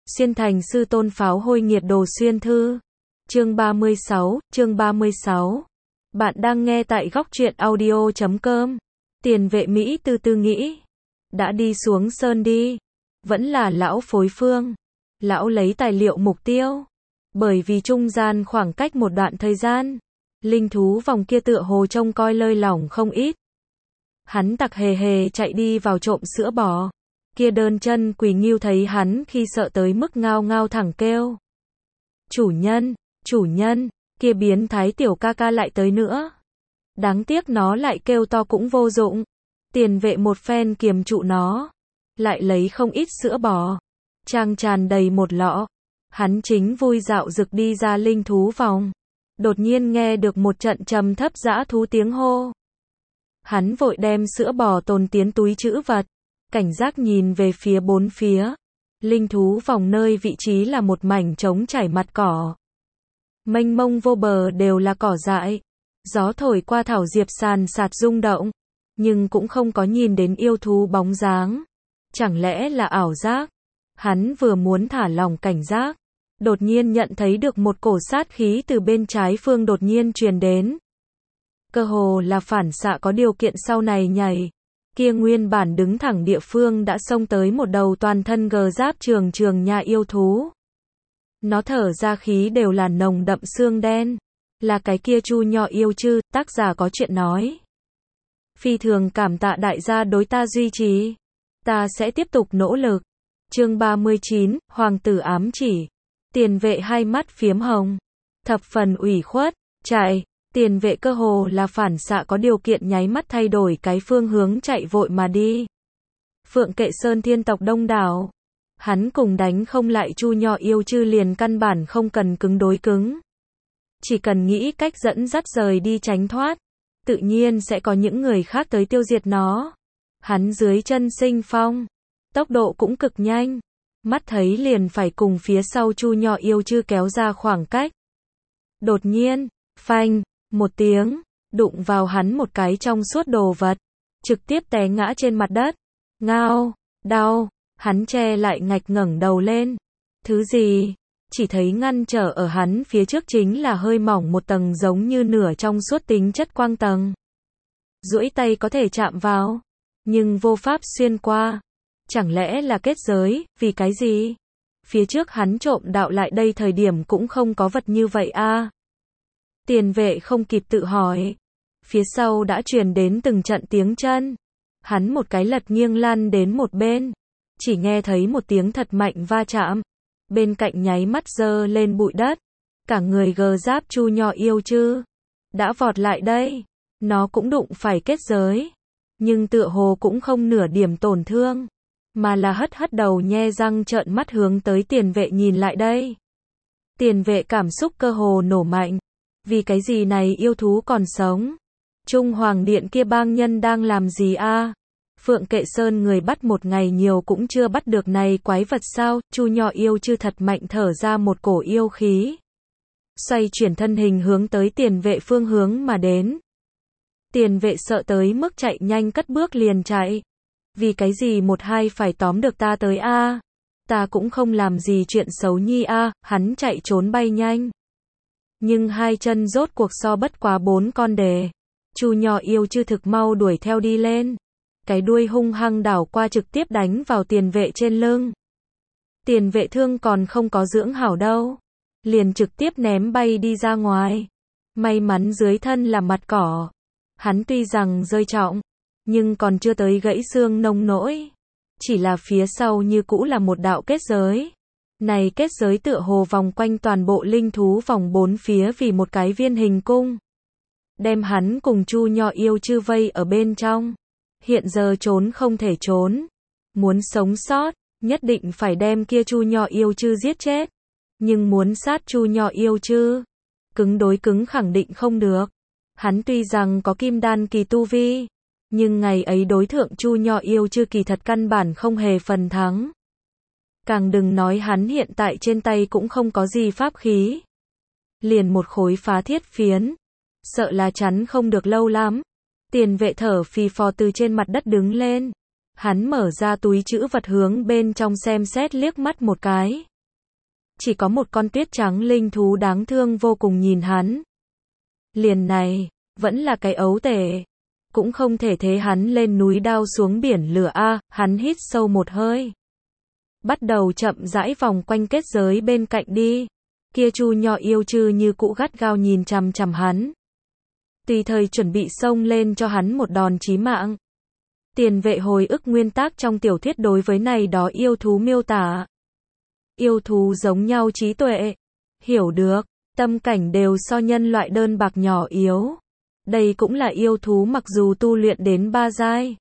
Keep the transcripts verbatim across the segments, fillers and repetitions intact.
Xuyên thành sư tôn pháo hôi nghiệt đồ xuyên thư. Chương ba mươi sáu, chương ba mươi sáu. Bạn đang nghe tại góc truyện audio chấm com. Tiền vệ Mỹ từ từ nghĩ. Đã đi xuống sơn đi. Vẫn là lão phối phương. Lão lấy tài liệu mục tiêu. Bởi vì trung gian khoảng cách một đoạn thời gian. Linh thú vòng kia tựa hồ trông coi lơi lỏng không ít. Hắn tặc hề hề chạy đi vào trộm sữa bò. Kia đơn chân quỳ nghiêu thấy hắn khi sợ tới mức ngao ngao thẳng kêu. Chủ nhân, chủ nhân, kia biến thái tiểu ca ca lại tới nữa. Đáng tiếc nó lại kêu to cũng vô dụng. Tiền vệ một phen kiềm trụ nó. Lại lấy không ít sữa bò. Trang tràn đầy một lọ. Hắn chính vui dạo rực đi ra linh thú vòng. Đột nhiên nghe được một trận trầm thấp dã thú tiếng hô. Hắn vội đem sữa bò tồn tiến túi trữ vật. Cảnh giác nhìn về phía bốn phía. Linh thú vòng nơi vị trí là một mảnh trống trải mặt cỏ. Mênh mông vô bờ đều là cỏ dại. Gió thổi qua thảo diệp sàn sạt rung động. Nhưng cũng không có nhìn đến yêu thú bóng dáng. Chẳng lẽ là ảo giác? Hắn vừa muốn thả lỏng cảnh giác. Đột nhiên nhận thấy được một cổ sát khí từ bên trái phương đột nhiên truyền đến. Cơ hồ là phản xạ có điều kiện sau này nhảy. Kia nguyên bản đứng thẳng địa phương đã xông tới một đầu toàn thân gờ giáp trường trường nhà yêu thú. Nó thở ra khí đều là nồng đậm xương đen. Là cái kia Chu Nho yêu chư, tác giả có chuyện nói. Phi thường cảm tạ đại gia đối ta duy trì. Ta sẽ tiếp tục nỗ lực. Chương ba mươi chín, Hoàng tử ám chỉ. Tiền vệ hai mắt phiếm hồng. Thập phần ủy khuất, chạy. Tiền vệ cơ hồ là phản xạ có điều kiện nháy mắt thay đổi cái phương hướng chạy vội mà đi. Phượng Kệ Sơn thiên tộc đông đảo. Hắn cùng đánh không lại Chu Nho yêu chư liền căn bản không cần cứng đối cứng. Chỉ cần nghĩ cách dẫn dắt rời đi tránh thoát. Tự nhiên sẽ có những người khác tới tiêu diệt nó. Hắn dưới chân sinh phong. Tốc độ cũng cực nhanh. Mắt thấy liền phải cùng phía sau Chu Nho yêu chư kéo ra khoảng cách. Đột nhiên, phanh. Một tiếng, đụng vào hắn một cái trong suốt đồ vật, trực tiếp té ngã trên mặt đất. Ngao, đau, hắn che lại ngạch ngẩng đầu lên. Thứ gì? Chỉ thấy ngăn trở ở hắn phía trước chính là hơi mỏng một tầng giống như nửa trong suốt tính chất quang tầng. Duỗi tay có thể chạm vào, nhưng vô pháp xuyên qua. Chẳng lẽ là kết giới, vì cái gì? Phía trước hắn trộm đạo lại đây thời điểm cũng không có vật như vậy a. À? Tiền vệ không kịp tự hỏi. Phía sau đã truyền đến từng trận tiếng chân. Hắn một cái lật nghiêng lăn đến một bên. Chỉ nghe thấy một tiếng thật mạnh va chạm. Bên cạnh nháy mắt giơ lên bụi đất. Cả người gờ giáp Chu Nho yêu chư. Đã vọt lại đây. Nó cũng đụng phải kết giới. Nhưng tựa hồ cũng không nửa điểm tổn thương. Mà là hất hất đầu nhe răng trợn mắt hướng tới tiền vệ nhìn lại đây. Tiền vệ cảm xúc cơ hồ nổ mạnh. Vì cái gì này yêu thú còn sống? Trung Hoàng Điện kia bang nhân đang làm gì a? À? Phượng Kệ Sơn người bắt một ngày nhiều cũng chưa bắt được này quái vật sao? Chu Nho yêu chư thật mạnh thở ra một cổ yêu khí. Xoay chuyển thân hình hướng tới tiền vệ phương hướng mà đến. Tiền vệ sợ tới mức chạy nhanh cất bước liền chạy. Vì cái gì một hai phải tóm được ta tới a? À? Ta cũng không làm gì chuyện xấu nhi a, à? Hắn chạy trốn bay nhanh. Nhưng hai chân rốt cuộc so bất quá bốn con đề. Chu Nho yêu chư thực mau đuổi theo đi lên. Cái đuôi hung hăng đảo qua trực tiếp đánh vào tiền vệ trên lưng. Tiền vệ thương còn không có dưỡng hảo đâu. Liền trực tiếp ném bay đi ra ngoài. May mắn dưới thân là mặt cỏ. Hắn tuy rằng rơi trọng. Nhưng còn chưa tới gãy xương nông nỗi. Chỉ là phía sau như cũ là một đạo kết giới. Này kết giới tựa hồ vòng quanh toàn bộ linh thú vòng bốn phía vì một cái viên hình cung. Đem hắn cùng Chu Nho yêu chư vây ở bên trong. Hiện giờ trốn không thể trốn. Muốn sống sót, nhất định phải đem kia Chu Nho yêu chư giết chết. Nhưng muốn sát Chu Nho yêu chư, cứng đối cứng khẳng định không được. Hắn tuy rằng có kim đan kỳ tu vi, nhưng ngày ấy đối thượng Chu Nho yêu chư kỳ thật căn bản không hề phần thắng. Càng đừng nói hắn hiện tại trên tay cũng không có gì pháp khí. Liền một khối phá thiết phiến. Sợ là chắn không được lâu lắm. Tiền vệ thở phì phò từ trên mặt đất đứng lên. Hắn mở ra túi trữ vật hướng bên trong xem xét liếc mắt một cái. chỉ có một con tuyết trắng linh thú đáng thương vô cùng nhìn hắn. Liền này, vẫn là cái ấu tể. Cũng không thể thế hắn lên núi đao xuống biển lửa a, hắn hít sâu một hơi. Bắt đầu chậm rãi vòng quanh kết giới bên cạnh đi. Kia Chu Nho yêu chư như cũ gắt gao nhìn chằm chằm hắn. Tùy thời chuẩn bị xông lên cho hắn một đòn chí mạng. Tiền vệ hồi ức nguyên tác trong tiểu thuyết đối với này đó yêu thú miêu tả. Yêu thú giống nhau trí tuệ, hiểu được, tâm cảnh đều so nhân loại đơn bạc nhỏ yếu. Đây cũng là yêu thú mặc dù tu luyện đến ba giai.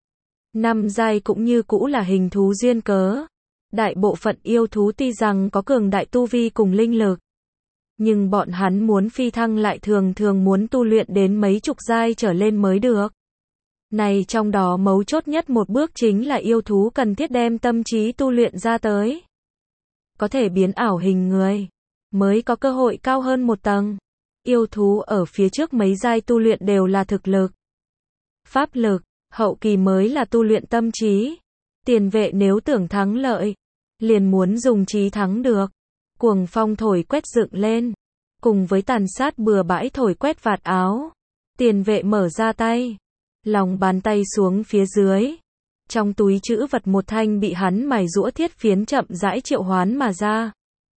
Năm giai cũng như cũ là hình thú duyên cớ. Đại bộ phận yêu thú tuy rằng có cường đại tu vi cùng linh lực. Nhưng bọn hắn muốn phi thăng lại thường thường muốn tu luyện đến mấy chục giai trở lên mới được. Này trong đó mấu chốt nhất một bước chính là yêu thú cần thiết đem tâm trí tu luyện ra tới. Có thể biến ảo hình người, mới có cơ hội cao hơn một tầng. Yêu thú ở phía trước mấy giai tu luyện đều là thực lực, pháp lực, hậu kỳ mới là tu luyện tâm trí. Tiền vệ nếu tưởng thắng lợi, liền muốn dùng trí thắng được. Cuồng phong thổi quét dựng lên, cùng với tàn sát bừa bãi thổi quét vạt áo. Tiền vệ mở ra tay, lòng bàn tay xuống phía dưới. Trong túi trữ vật một thanh bị hắn mài giũa thiết phiến chậm rãi triệu hoán mà ra.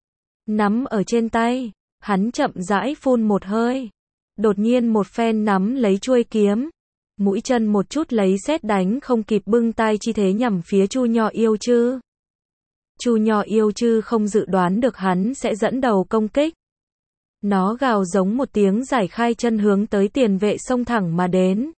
Nắm ở trên tay, hắn chậm rãi phun một hơi. Đột nhiên một phen nắm lấy chuôi kiếm. Mũi chân một chút lấy sét đánh không kịp bưng tay chi thế nhằm phía Chu Nho yêu chư. Chu Nho yêu chư không dự đoán được hắn sẽ dẫn đầu công kích. Nó gào giống một tiếng giải khai chân hướng tới tiền vệ xông thẳng mà đến.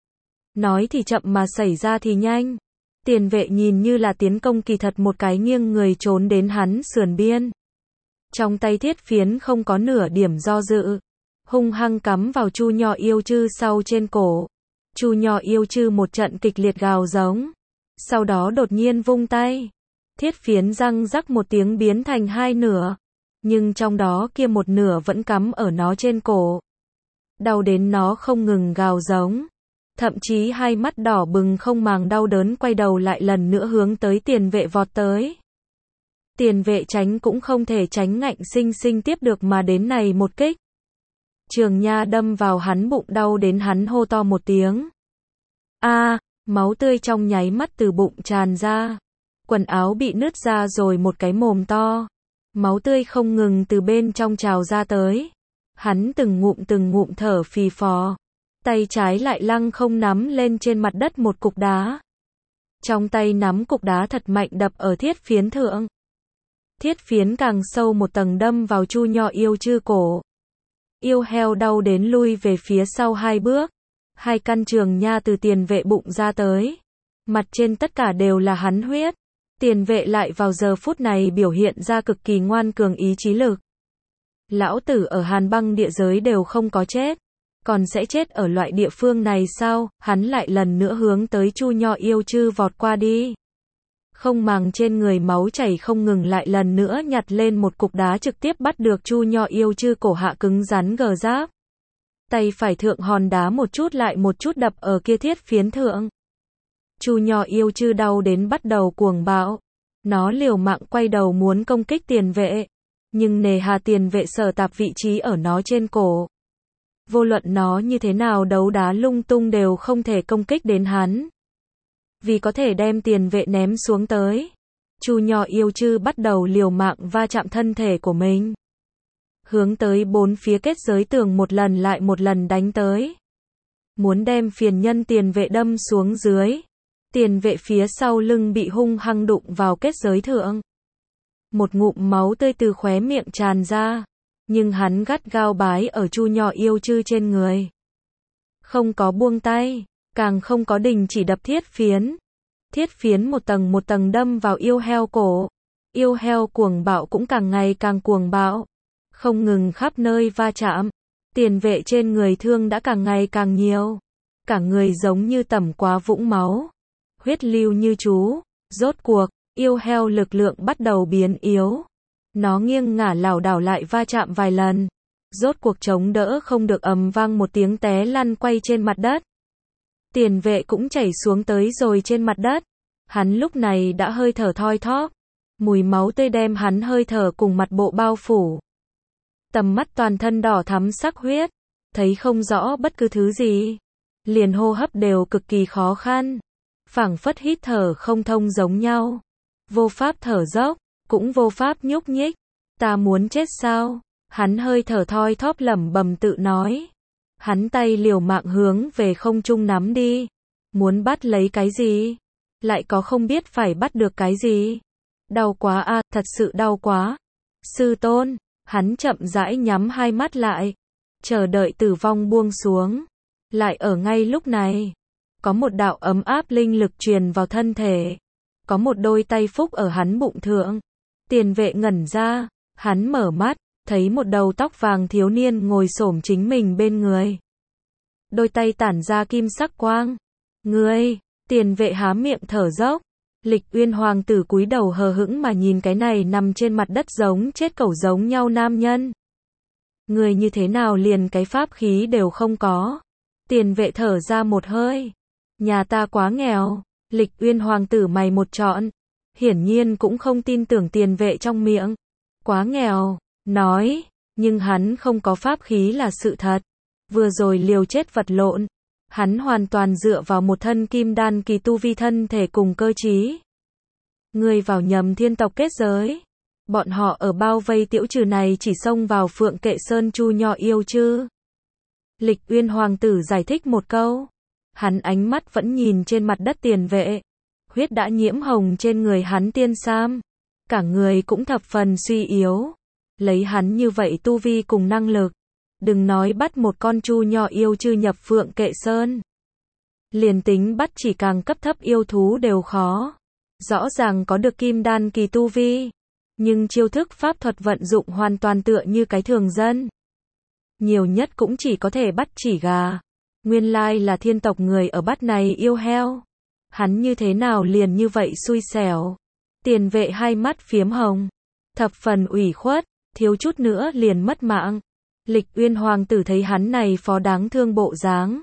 Nói thì chậm mà xảy ra thì nhanh. Tiền vệ nhìn như là tiến công kỳ thật một cái nghiêng người trốn đến hắn sườn biên. Trong tay thiết phiến không có nửa điểm do dự. Hung hăng cắm vào Chu Nho yêu chư sau trên cổ. Chu Nho yêu chư một trận kịch liệt gào giống. Sau đó đột nhiên vung tay. Thiết phiến răng rắc một tiếng biến thành hai nửa. Nhưng trong đó kia một nửa vẫn cắm ở nó trên cổ. Đau đến nó không ngừng gào giống. Thậm chí hai mắt đỏ bừng không màng đau đớn quay đầu lại lần nữa hướng tới tiền vệ vọt tới. Tiền vệ tránh cũng không thể tránh ngạnh sinh sinh tiếp được mà đến này một kích. Trường nha đâm vào hắn bụng đau đến hắn hô to một tiếng. A, à, máu tươi trong nháy mắt từ bụng tràn ra. Quần áo bị nứt ra rồi một cái mồm to. Máu tươi không ngừng từ bên trong trào ra tới. Hắn từng ngụm từng ngụm thở phì phò. Tay trái lại lăng không nắm lên trên mặt đất một cục đá. Trong tay nắm cục đá thật mạnh đập ở thiết phiến thượng. Thiết phiến càng sâu một tầng đâm vào Chu Nho yêu chư cổ. Yêu heo đau đến lui về phía sau hai bước. Hai căn trường nha từ tiền vệ bụng ra tới. Mặt trên tất cả đều là hắn huyết. Tiền vệ lại vào giờ phút này biểu hiện ra cực kỳ ngoan cường ý chí lực. Lão tử ở Hàn Băng địa giới đều không có chết. Còn sẽ chết ở loại địa phương này sao? Hắn lại lần nữa hướng tới Chu Nho yêu chư vọt qua đi. Không màng trên người máu chảy không ngừng lại lần nữa nhặt lên một cục đá trực tiếp bắt được Chu Nho yêu chư cổ hạ cứng rắn gờ giáp. Tay phải thượng hòn đá một chút lại một chút đập ở kia thiết phiến thượng. Chu Nho yêu chư đau đến bắt đầu cuồng bạo. Nó liều mạng quay đầu muốn công kích tiền vệ. Nhưng nề hà tiền vệ sở tạp vị trí ở nó trên cổ. Vô luận nó như thế nào đấu đá lung tung đều không thể công kích đến hắn. Vì có thể đem tiền vệ ném xuống tới. Chu Nho yêu chư bắt đầu liều mạng va chạm thân thể của mình. Hướng tới bốn phía kết giới tường một lần lại một lần đánh tới. Muốn đem phiền nhân tiền vệ đâm xuống dưới. Tiền vệ phía sau lưng bị hung hăng đụng vào kết giới thượng. Một ngụm máu tươi từ khóe miệng tràn ra. Nhưng hắn gắt gao bái ở Chu Nho yêu chư trên người. Không có buông tay, càng không có đình chỉ đập thiết phiến. Thiết phiến một tầng một tầng đâm vào yêu heo cổ. Yêu heo cuồng bạo cũng càng ngày càng cuồng bạo. Không ngừng khắp nơi va chạm. Tiền vệ trên người thương đã càng ngày càng nhiều. Cả người giống như tẩm quá vũng máu. Huyết lưu như chú. Rốt cuộc, yêu heo lực lượng bắt đầu biến yếu. Nó nghiêng ngả lảo đảo lại va chạm vài lần. Rốt cuộc chống đỡ không được ầm vang một tiếng té lăn quay trên mặt đất. Tiền vệ cũng chảy xuống tới rồi trên mặt đất. Hắn lúc này đã hơi thở thoi thóp. Mùi máu tươi đem hắn hơi thở cùng mặt bộ bao phủ. Tầm mắt toàn thân đỏ thắm sắc huyết, thấy không rõ bất cứ thứ gì. Liền hô hấp đều cực kỳ khó khăn. Phảng phất hít thở không thông giống nhau. Vô pháp thở dốc, cũng vô pháp nhúc nhích. Ta muốn chết sao? Hắn hơi thở thoi thóp lẩm bẩm tự nói. Hắn tay liều mạng hướng về không trung nắm đi. Muốn bắt lấy cái gì? Lại có không biết phải bắt được cái gì? Đau quá a, à, thật sự đau quá. Sư tôn, hắn chậm rãi nhắm hai mắt lại. Chờ đợi tử vong buông xuống. Lại ở ngay lúc này. Có một đạo ấm áp linh lực truyền vào thân thể. Có một đôi tay phúc ở hắn bụng thượng. Tiền vệ ngẩn ra. Hắn mở mắt. Thấy một đầu tóc vàng thiếu niên ngồi xổm chính mình bên người. Đôi tay tản ra kim sắc quang. Ngươi, tiền vệ há miệng thở dốc. Lịch Uyên hoàng tử cúi đầu hờ hững mà nhìn cái này nằm trên mặt đất giống chết cẩu giống nhau nam nhân. Người như thế nào liền cái pháp khí đều không có. Tiền vệ thở ra một hơi. Nhà ta quá nghèo. Lịch Uyên hoàng tử mày một trọn. Hiển nhiên cũng không tin tưởng tiền vệ trong miệng. Quá nghèo. Nói, nhưng hắn không có pháp khí là sự thật. Vừa rồi liều chết vật lộn. Hắn hoàn toàn dựa vào một thân kim đan kỳ tu vi thân thể cùng cơ trí. Người vào nhầm thiên tộc kết giới. Bọn họ ở bao vây tiểu trừ này chỉ xông vào Phượng Kệ Sơn chu nho yêu chứ. Lịch Uyên hoàng tử giải thích một câu. Hắn ánh mắt vẫn nhìn trên mặt đất tiền vệ. Huyết đã nhiễm hồng trên người hắn tiên sam. Cả người cũng thập phần suy yếu. Lấy hắn như vậy tu vi cùng năng lực. Đừng nói bắt một con chu nho yêu chư nhập Phượng Kệ Sơn. Liền tính bắt chỉ càng cấp thấp yêu thú đều khó. Rõ ràng có được kim đan kỳ tu vi. Nhưng chiêu thức pháp thuật vận dụng hoàn toàn tựa như cái thường dân. Nhiều nhất cũng chỉ có thể bắt chỉ gà. Nguyên lai là thiên tộc người ở bắt này yêu heo. Hắn như thế nào liền như vậy xui xẻo. Tiền vệ hai mắt phiếm hồng. Thập phần ủy khuất, thiếu chút nữa liền mất mạng. Lịch Uyên hoàng tử thấy hắn này phó đáng thương bộ dáng.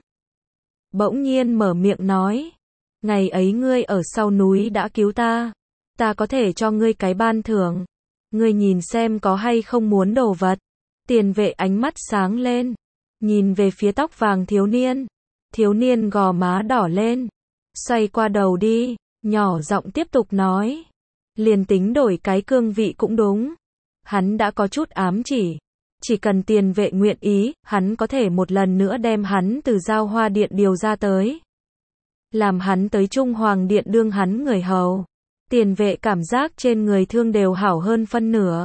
Bỗng nhiên mở miệng nói. Ngày ấy ngươi ở sau núi đã cứu ta. Ta có thể cho ngươi cái ban thưởng. Ngươi nhìn xem có hay không muốn đồ vật. Tiền vệ ánh mắt sáng lên. Nhìn về phía tóc vàng thiếu niên. Thiếu niên gò má đỏ lên. Xoay qua đầu đi. Nhỏ giọng tiếp tục nói. Liền tính đổi cái cương vị cũng đúng. Hắn đã có chút ám chỉ. Chỉ cần tiền vệ nguyện ý, hắn có thể một lần nữa đem hắn từ Giao Hoa Điện điều ra tới. Làm hắn tới Trung Hoàng Điện đương hắn người hầu. Tiền vệ cảm giác trên người thương đều hảo hơn phân nửa.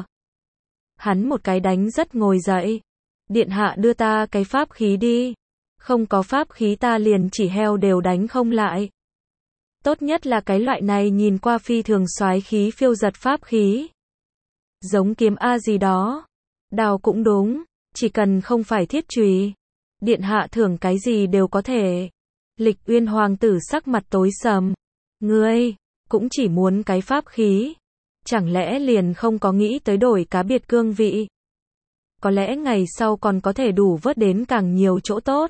Hắn một cái đánh rất ngồi dậy. Điện hạ đưa ta cái pháp khí đi. Không có pháp khí ta liền chỉ heo đều đánh không lại. Tốt nhất là cái loại này nhìn qua phi thường soái khí phiêu giật pháp khí. Giống kiếm A gì đó. Đào cũng đúng. Chỉ cần không phải thiết chùy. Điện hạ thưởng cái gì đều có thể. Lịch Uyên hoàng tử sắc mặt tối sầm. Ngươi, cũng chỉ muốn cái pháp khí. Chẳng lẽ liền không có nghĩ tới đổi cá biệt cương vị. Có lẽ ngày sau còn có thể đủ vớt đến càng nhiều chỗ tốt.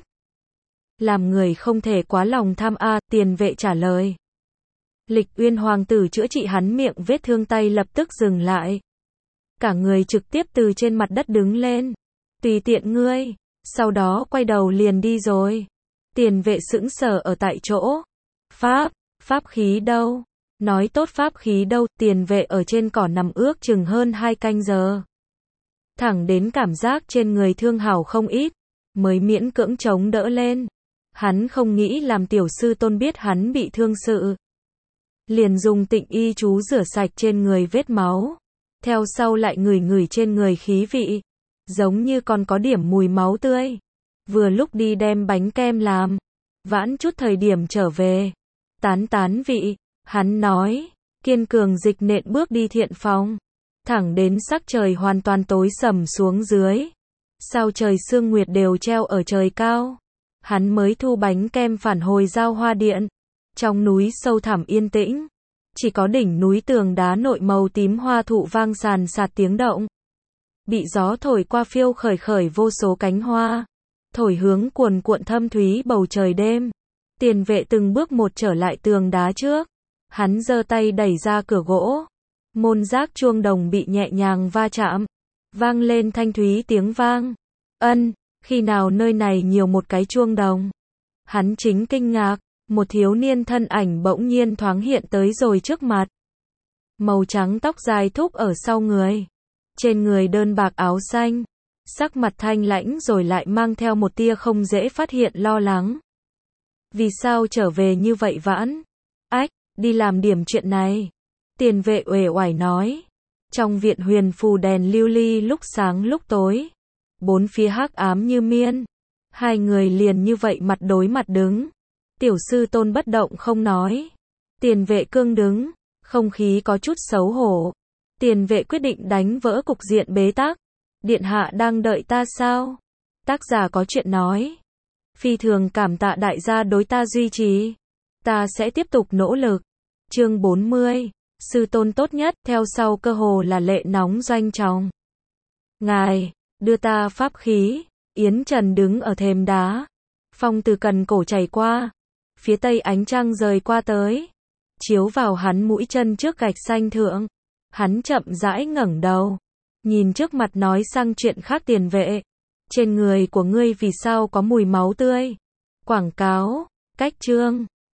Làm người không thể quá lòng tham a, tiền vệ trả lời. Lịch Uyên hoàng tử chữa trị hắn miệng vết thương tay lập tức dừng lại. Cả người trực tiếp từ trên mặt đất đứng lên. Tùy tiện ngươi. Sau đó quay đầu liền đi rồi. Tiền vệ sững sờ ở tại chỗ. Pháp, pháp khí đâu? Nói tốt pháp khí đâu? Tiền vệ ở trên cỏ nằm ước chừng hơn hai canh giờ. Thẳng đến cảm giác trên người thương hảo không ít. Mới miễn cưỡng chống đỡ lên. Hắn không nghĩ làm tiểu sư tôn biết hắn bị thương sự. Liền dùng tịnh y chú rửa sạch trên người vết máu. Theo sau lại ngửi ngửi trên người khí vị. Giống như còn có điểm mùi máu tươi. Vừa lúc đi đem bánh kem làm. Vãn chút thời điểm trở về. Tán tán vị. Hắn nói. Kiên cường dịch nện bước đi thiện phòng. Thẳng đến sắc trời hoàn toàn tối sầm xuống dưới. Sao trời sương nguyệt đều treo ở trời cao. Hắn mới thu bánh kem phản hồi Giao Hoa Điện. Trong núi sâu thẳm yên tĩnh. Chỉ có đỉnh núi tường đá nội màu tím hoa thụ vang sàn sạt tiếng động. Bị gió thổi qua phiêu khởi khởi vô số cánh hoa. Thổi hướng cuồn cuộn thâm thúy bầu trời đêm. Tiền vệ từng bước một trở lại tường đá trước. Hắn giơ tay đẩy ra cửa gỗ. Môn giác chuông đồng bị nhẹ nhàng va chạm, vang lên thanh thúy tiếng vang. Ân, khi nào nơi này nhiều một cái chuông đồng? Hắn chính kinh ngạc, một thiếu niên thân ảnh bỗng nhiên thoáng hiện tới rồi trước mặt. Màu trắng tóc dài thúc ở sau người, trên người đơn bạc áo xanh, sắc mặt thanh lãnh rồi lại mang theo một tia không dễ phát hiện lo lắng. Vì sao trở về như vậy vãn? Ách, đi làm điểm chuyện này. Tiền vệ uể oải nói. Trong viện huyền phù đèn lưu ly lúc sáng lúc tối, bốn phía hắc ám như miên. Hai người liền như vậy mặt đối mặt đứng. Tiểu sư Tôn bất động không nói. Tiền vệ cương đứng, không khí có chút xấu hổ. Tiền vệ quyết định đánh vỡ cục diện bế tắc. Điện hạ đang đợi ta sao? Tác giả có chuyện nói. Phi thường cảm tạ đại gia đối ta duy trì. Ta sẽ tiếp tục nỗ lực. Chương bốn mươi. Sư Tôn tốt nhất, theo sau cơ hồ là lệ nóng doanh trọng. Ngài, đưa ta pháp khí. Yến Trần đứng ở thềm đá. Phong từ cần cổ chảy qua. Phía tây ánh trăng rời qua tới, chiếu vào hắn mũi chân trước gạch xanh thượng. Hắn chậm rãi ngẩng đầu, nhìn trước mặt nói sang chuyện khác. Tiền vệ, trên người của ngươi vì sao có mùi máu tươi? Quảng cáo, cách chương.